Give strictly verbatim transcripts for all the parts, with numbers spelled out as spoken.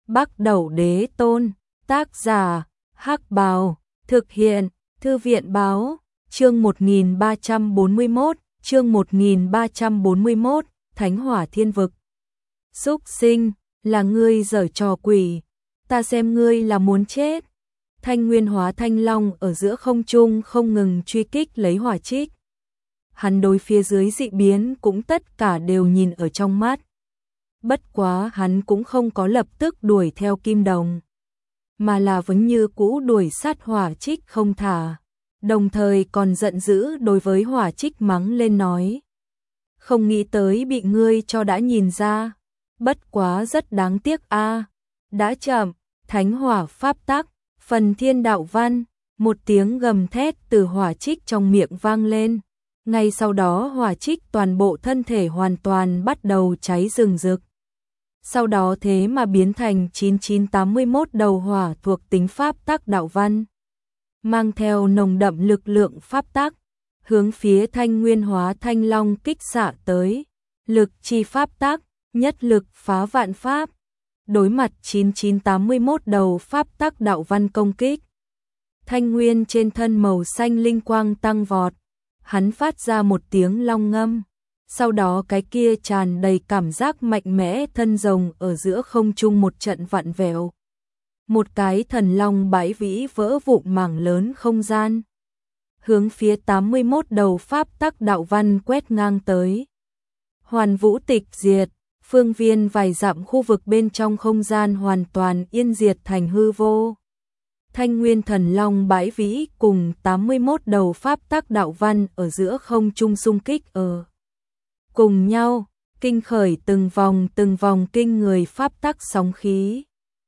Bắc Đẩu Đế Tôn, tác giả, Hắc Bào, thực hiện, Thư viện Báo, chương một nghìn ba trăm bốn mươi mốt, chương một nghìn ba trăm bốn mươi mốt, Thánh Hỏa Thiên Vực. Súc sinh, là ngươi giở trò quỷ, ta xem ngươi là muốn chết. Thanh Nguyên hóa thanh long ở giữa không trung không ngừng truy kích lấy hỏa trích. Hắn đối phía dưới dị biến cũng tất cả đều nhìn ở trong mắt. Bất quá hắn cũng không có lập tức đuổi theo Kim Đồng, mà là vẫn như cũ đuổi sát hỏa trích không thả, đồng thời còn giận dữ đối với hỏa trích mắng lên nói. Không nghĩ tới bị ngươi cho đã nhìn ra, bất quá rất đáng tiếc a, đã chậm. Thánh hỏa pháp tắc, phần thiên đạo văn, một tiếng gầm thét từ hỏa trích trong miệng vang lên. Ngay sau đó hỏa trích toàn bộ thân thể hoàn toàn bắt đầu cháy rừng rực. Sau đó thế mà biến thành chín chín tám mươi mốt đầu hỏa thuộc tính pháp tắc đạo văn, mang theo nồng đậm lực lượng pháp tắc, hướng phía Thanh Nguyên hóa thanh long kích xạ tới. Lực chi pháp tắc, nhất lực phá vạn pháp. Đối mặt chín chín tám mươi mốt đầu pháp tắc đạo văn công kích, Thanh Nguyên trên thân màu xanh linh quang tăng vọt, hắn phát ra một tiếng long ngâm. Sau đó cái kia tràn đầy cảm giác mạnh mẽ thân rồng ở giữa không trung một trận vặn vẹo. Một cái thần long bãi vĩ vỡ vụn mảng lớn không gian, hướng phía tám mươi mốt đầu pháp tắc đạo văn quét ngang tới. Hoàn vũ tịch diệt, phương viên vài dặm khu vực bên trong không gian hoàn toàn yên diệt thành hư vô. Thanh Nguyên thần long bãi vĩ cùng tám mươi mốt đầu pháp tắc đạo văn ở giữa không trung xung kích ở cùng nhau, kinh khởi từng vòng từng vòng kinh người pháp tắc sóng khí.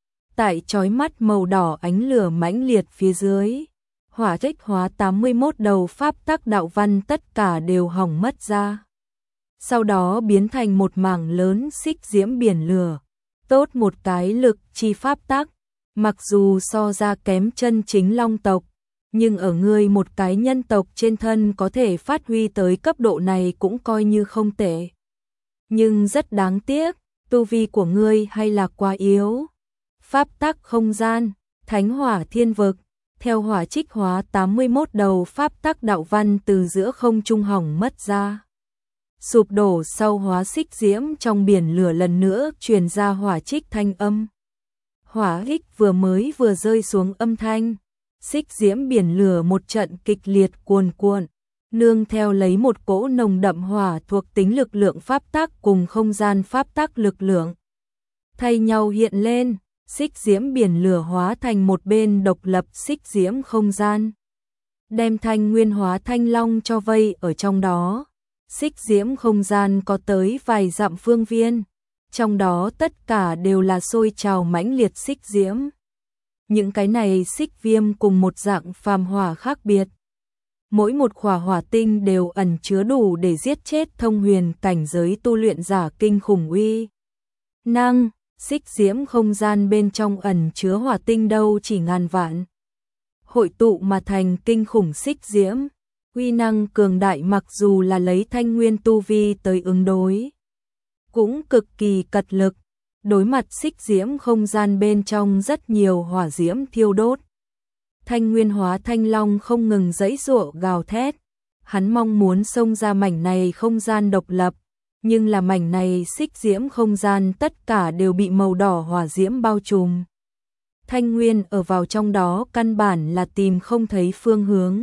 Tại chói mắt màu đỏ ánh lửa mãnh liệt phía dưới, hỏa trích hóa tám mươi mốt đầu pháp tắc đạo văn tất cả đều hỏng mất ra. Sau đó biến thành một mảng lớn xích diễm biển lửa, tốt một cái lực chi pháp tắc, mặc dù so ra kém chân chính long tộc, nhưng ở ngươi một cái nhân tộc trên thân có thể phát huy tới cấp độ này cũng coi như không tệ. Nhưng rất đáng tiếc, tu vi của ngươi hay là quá yếu. Pháp tắc không gian, Thánh Hỏa Thiên Vực, theo hỏa trích hóa tám mươi mốt đầu pháp tắc đạo văn từ giữa không trung hỏng mất ra. Sụp đổ sau hóa xích diễm trong biển lửa lần nữa truyền ra hỏa trích thanh âm. Hỏa trích vừa mới vừa rơi xuống âm thanh, xích diễm biển lửa một trận kịch liệt cuồn cuộn, nương theo lấy một cỗ nồng đậm hỏa thuộc tính lực lượng pháp tắc cùng không gian pháp tắc lực lượng thay nhau hiện lên, xích diễm biển lửa hóa thành một bên độc lập xích diễm không gian, đem Thanh Nguyên hóa thanh long cho vây ở trong đó. Xích diễm không gian có tới vài dặm phương viên, trong đó tất cả đều là sôi trào mãnh liệt xích diễm. Những cái này xích viêm cùng một dạng phàm hỏa khác biệt. Mỗi một khỏa hỏa tinh đều ẩn chứa đủ để giết chết thông huyền cảnh giới tu luyện giả kinh khủng uy năng. Xích diễm không gian bên trong ẩn chứa hỏa tinh đâu chỉ ngàn vạn, hội tụ mà thành kinh khủng xích diễm. Uy năng cường đại, mặc dù là lấy Thanh Nguyên tu vi tới ứng đối, cũng cực kỳ cật lực. Đối mặt xích diễm không gian bên trong rất nhiều hỏa diễm thiêu đốt, Thanh Nguyên hóa thanh long không ngừng giãy giụa gào thét. Hắn mong muốn xông ra mảnh này không gian độc lập, nhưng là mảnh này xích diễm không gian tất cả đều bị màu đỏ hỏa diễm bao trùm. Thanh Nguyên ở vào trong đó căn bản là tìm không thấy phương hướng,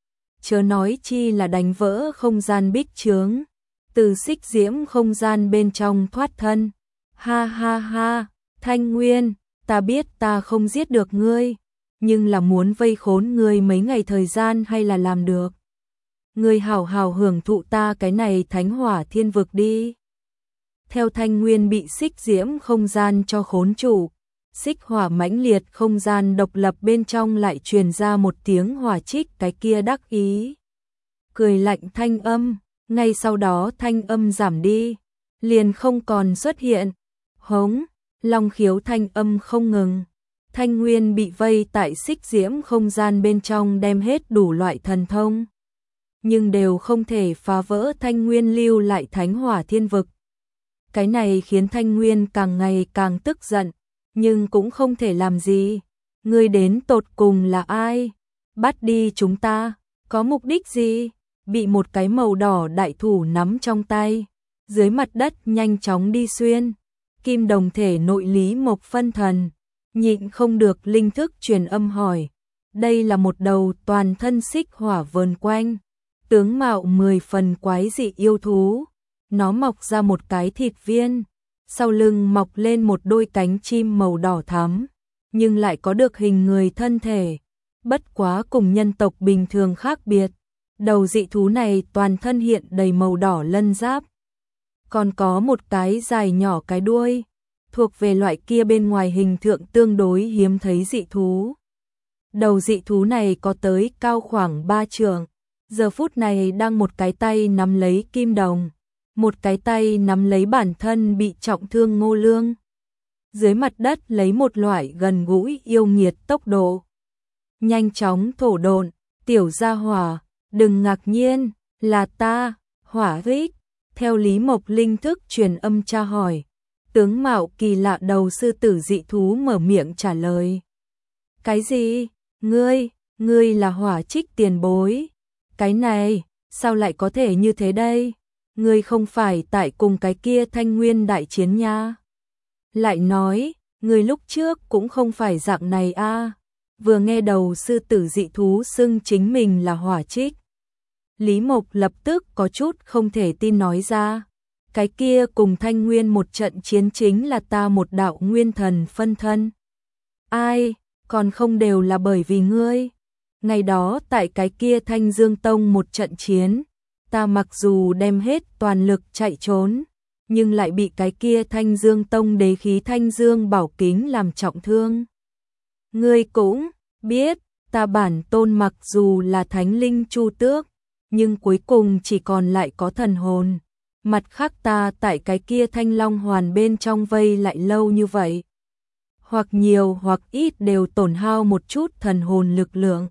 chớ nói chi là đánh vỡ không gian bích chướng, từ xích diễm không gian bên trong thoát thân. Ha ha ha, Thanh Nguyên, ta biết ta không giết được ngươi, nhưng là muốn vây khốn ngươi mấy ngày thời gian hay là làm được. Ngươi hảo hảo hưởng thụ ta cái này Thánh Hỏa Thiên Vực đi. Theo Thanh Nguyên bị xích diễm không gian cho khốn chủ, xích hỏa mãnh liệt không gian độc lập bên trong lại truyền ra một tiếng hỏa trích cái kia đắc ý cười lạnh thanh âm. Ngay sau đó thanh âm giảm đi, liền không còn xuất hiện. Hống, long khiếu thanh âm không ngừng. Thanh Nguyên bị vây tại xích diễm không gian bên trong đem hết đủ loại thần thông, nhưng đều không thể phá vỡ Thanh Nguyên lưu lại Thánh Hỏa Thiên Vực. Cái này khiến Thanh Nguyên càng ngày càng tức giận, nhưng cũng không thể làm gì. Ngươi đến tột cùng là ai? Bắt đi chúng ta, có mục đích gì? Bị một cái màu đỏ đại thủ nắm trong tay, dưới mặt đất nhanh chóng đi xuyên. Kim đồng thể nội Lý Mộc phân thần, nhịn không được linh thức truyền âm hỏi. Đây là một đầu toàn thân xích hỏa vờn quanh, tướng mạo mười phần quái dị yêu thú. Nó mọc ra một cái thịt viên, sau lưng mọc lên một đôi cánh chim màu đỏ thắm, nhưng lại có được hình người thân thể. Bất quá cùng nhân tộc bình thường khác biệt, đầu dị thú này toàn thân hiện đầy màu đỏ lân giáp, còn có một cái dài nhỏ cái đuôi, thuộc về loại kia bên ngoài hình tượng tương đối hiếm thấy dị thú. Đầu dị thú này có tới cao khoảng ba trượng, giờ phút này đang một cái tay nắm lấy kim đồng, một cái tay nắm lấy bản thân bị trọng thương Ngô Lương. Dưới mặt đất lấy một loại gần gũi yêu nghiệt tốc độ. Nhanh chóng thổ độn, tiểu gia hỏa, đừng ngạc nhiên, là ta, Hỏa Rích. Theo Lý Mộc linh thức truyền âm tra hỏi, tướng mạo kỳ lạ đầu sư tử dị thú mở miệng trả lời. Cái gì? Ngươi, ngươi là Hỏa Trích tiền bối. Cái này, sao lại có thể như thế đây? Ngươi không phải tại cùng cái kia Thanh Nguyên đại chiến nha. Lại nói, ngươi lúc trước cũng không phải dạng này a. À. Vừa nghe đầu sư tử dị thú xưng chính mình là Hỏa Trích, Lý Mộc lập tức có chút không thể tin nói ra. Cái kia cùng Thanh Nguyên một trận chiến chính là ta một đạo nguyên thần phân thân. Ai, còn không đều là bởi vì ngươi. Ngày đó tại cái kia Thanh Dương Tông một trận chiến, ta mặc dù đem hết toàn lực chạy trốn, nhưng lại bị cái kia Thanh Dương Tông đế khí Thanh Dương bảo kính làm trọng thương. Ngươi cũng biết, ta bản tôn mặc dù là thánh linh chu tước, nhưng cuối cùng chỉ còn lại có thần hồn. Mặt khác ta tại cái kia Thanh Long Hoàn bên trong vây lại lâu như vậy, hoặc nhiều hoặc ít đều tổn hao một chút thần hồn lực lượng.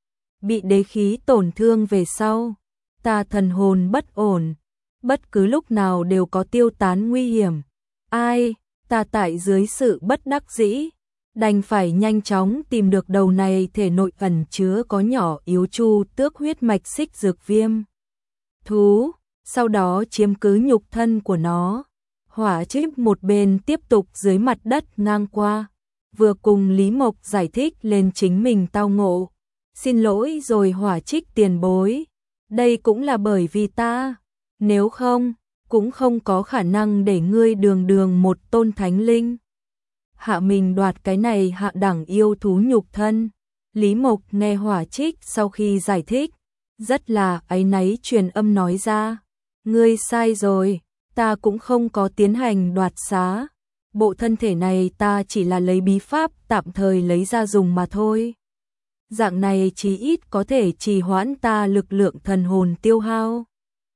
Bị đế khí tổn thương về sau, ta thần hồn bất ổn, bất cứ lúc nào đều có tiêu tán nguy hiểm. Ai, ta tại dưới sự bất đắc dĩ, đành phải nhanh chóng tìm được đầu này thể nội ẩn chứa có nhỏ yếu chu tước huyết mạch xích dược viêm thú, sau đó chiếm cứ nhục thân của nó. Hỏa Trích một bên tiếp tục dưới mặt đất ngang qua, vừa cùng Lý Mộc giải thích lên chính mình tao ngộ. Xin lỗi rồi Hỏa Trích tiền bối, đây cũng là bởi vì ta, nếu không, cũng không có khả năng để ngươi đường đường một tôn thánh linh hạ mình đoạt cái này hạ đẳng yêu thú nhục thân. Lý Mộc nghe Hỏa Trích sau khi giải thích, rất là áy náy truyền âm nói ra. Ngươi sai rồi, ta cũng không có tiến hành đoạt xá. Bộ thân thể này ta chỉ là lấy bí pháp tạm thời lấy ra dùng mà thôi. Dạng này chí ít có thể trì hoãn ta lực lượng thần hồn tiêu hao.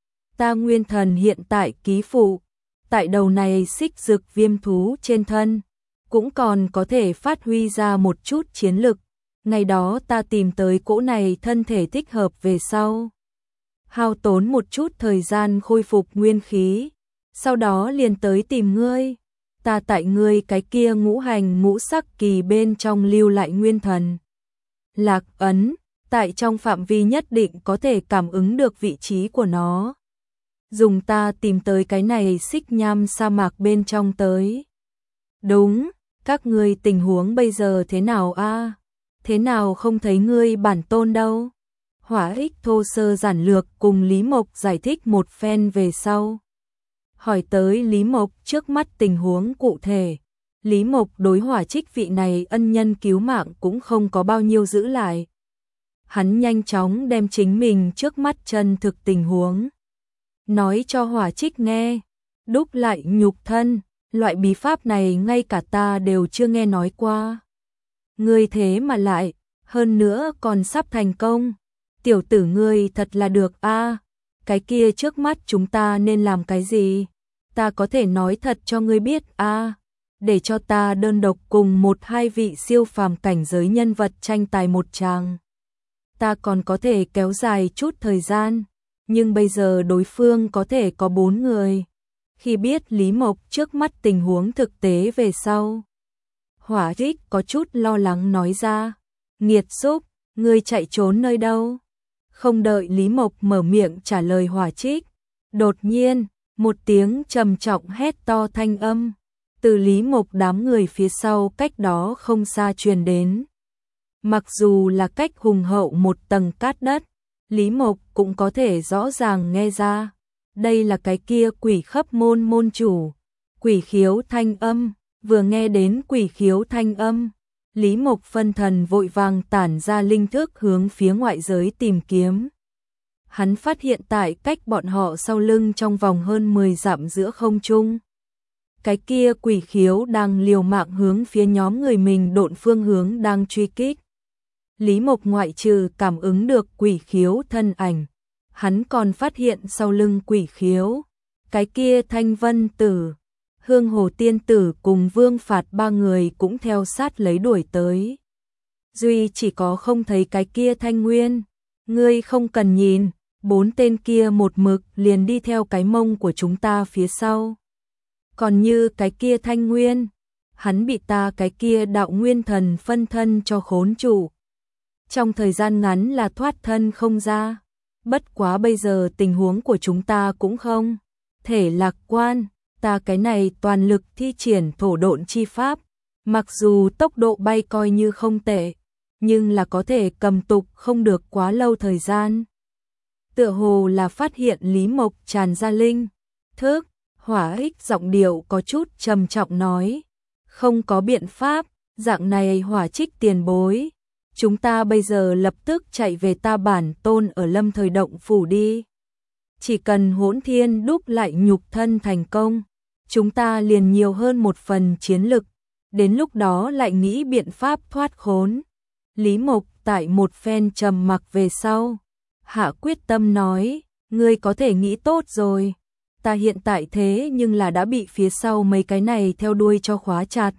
Ta nguyên thần hiện tại ký phụ, tại đầu này xích dược viêm thú trên thân, cũng còn có thể phát huy ra một chút chiến lực. Ngày đó ta tìm tới cỗ này thân thể thích hợp về sau, hao tốn một chút thời gian khôi phục nguyên khí, sau đó liền tới tìm ngươi. Ta tại ngươi cái kia ngũ hành ngũ sắc kỳ bên trong lưu lại nguyên thần lạc ấn, tại trong phạm vi nhất định có thể cảm ứng được vị trí của nó. Dùng ta tìm tới cái này xích nham sa mạc bên trong tới. Đúng, các ngươi tình huống bây giờ thế nào a? À? Thế nào không thấy ngươi bản tôn đâu? Hỏa Ích thô sơ giản lược cùng Lý Mộc giải thích một phen về sau, hỏi tới Lý Mộc trước mắt tình huống cụ thể. Lý Mộc đối Hỏa Trích vị này ân nhân cứu mạng cũng không có bao nhiêu giữ lại. Hắn nhanh chóng đem chính mình trước mắt chân thực tình huống nói cho Hỏa Trích nghe. Đúc lại nhục thân, loại bí pháp này ngay cả ta đều chưa nghe nói qua. Ngươi thế mà lại, hơn nữa còn sắp thành công. Tiểu tử ngươi thật là được a. À, cái kia trước mắt chúng ta nên làm cái gì? Ta có thể nói thật cho ngươi biết a. À, để cho ta đơn độc cùng một hai vị siêu phàm cảnh giới nhân vật tranh tài một tràng. Ta còn có thể kéo dài chút thời gian, nhưng bây giờ đối phương có thể có bốn người. Khi biết Lý Mộc trước mắt tình huống thực tế về sau, Hỏa Trích có chút lo lắng nói ra. Nghiệt xúc, ngươi chạy trốn nơi đâu? Không đợi Lý Mộc mở miệng trả lời Hỏa Trích, đột nhiên, một tiếng trầm trọng hét to thanh âm từ Lý Mộc đám người phía sau cách đó không xa truyền đến. Mặc dù là cách hùng hậu một tầng cát đất, Lý Mộc cũng có thể rõ ràng nghe ra. Đây là cái kia Quỷ Khấp môn môn chủ, Quỷ Khiếu thanh âm. Vừa nghe đến Quỷ Khiếu thanh âm, Lý Mộc phân thần vội vàng tản ra linh thức hướng phía ngoại giới tìm kiếm. Hắn phát hiện tại cách bọn họ sau lưng trong vòng hơn mười dặm giữa không trung. Cái kia Quỷ Khiếu đang liều mạng hướng phía nhóm người mình độn phương hướng đang truy kích. Lý Mộc ngoại trừ cảm ứng được Quỷ Khiếu thân ảnh, hắn còn phát hiện sau lưng Quỷ Khiếu, cái kia Thanh Vân Tử, Hương Hồ Tiên Tử cùng Vương Phạt ba người cũng theo sát lấy đuổi tới. Duy chỉ có không thấy cái kia Thanh Nguyên. Ngươi không cần nhìn, bốn tên kia một mực liền đi theo cái mông của chúng ta phía sau. Còn như cái kia Thanh Nguyên, hắn bị ta cái kia đạo nguyên thần phân thân cho khốn trụ. Trong thời gian ngắn là thoát thân không ra. Bất quá bây giờ tình huống của chúng ta cũng không thể lạc quan. Ta cái này toàn lực thi triển thổ độn chi pháp, mặc dù tốc độ bay coi như không tệ, nhưng là có thể cầm tục không được quá lâu thời gian. Tựa hồ là phát hiện Lý Mộc tràn ra linh thức, Hỏa Ích giọng điệu có chút trầm trọng nói, không có biện pháp, dạng này Hỏa Trích tiền bối, chúng ta bây giờ lập tức chạy về ta bản tôn ở Lâm Thời Động phủ đi. Chỉ cần Hỗn Thiên đúc lại nhục thân thành công, chúng ta liền nhiều hơn một phần chiến lực, đến lúc đó lại nghĩ biện pháp thoát khốn. Lý Mộc tại một phen trầm mặc về sau, hạ quyết tâm nói, ngươi có thể nghĩ tốt rồi, ta hiện tại thế nhưng là đã bị phía sau mấy cái này theo đuôi cho khóa chặt.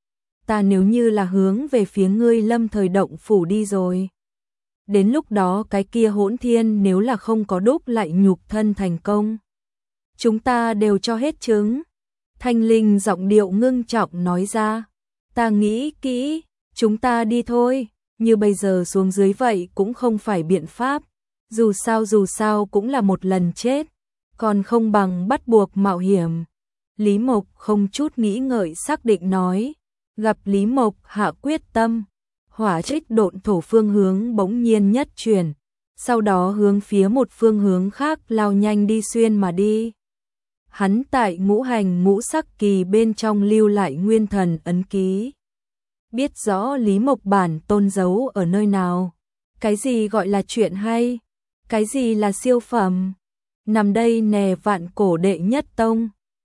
Ta nếu như là hướng về phía ngươi Lâm Thời Động phủ đi rồi, đến lúc đó cái kia Hỗn Thiên nếu là không có đúc lại nhục thân thành công, chúng ta đều cho hết trứng. Thanh Linh giọng điệu ngưng trọng nói ra, ta nghĩ kỹ, chúng ta đi thôi, như bây giờ xuống dưới vậy cũng không phải biện pháp, dù sao dù sao cũng là một lần chết, còn không bằng bắt buộc mạo hiểm. Lý Mộc không chút nghĩ ngợi xác định nói, gặp Lý Mộc hạ quyết tâm, Hỏa Trích độn thổ phương hướng bỗng nhiên nhất chuyển, sau đó hướng phía một phương hướng khác lao nhanh đi xuyên mà đi. Hắn tại ngũ hành ngũ sắc kỳ bên trong lưu lại nguyên thần ấn ký. Biết rõ Lý Mộc bản tôn giấu ở nơi nào. Cái gì gọi là chuyện hay? Cái gì là siêu phẩm? Nằm đây nè vạn cổ đệ nhất tông.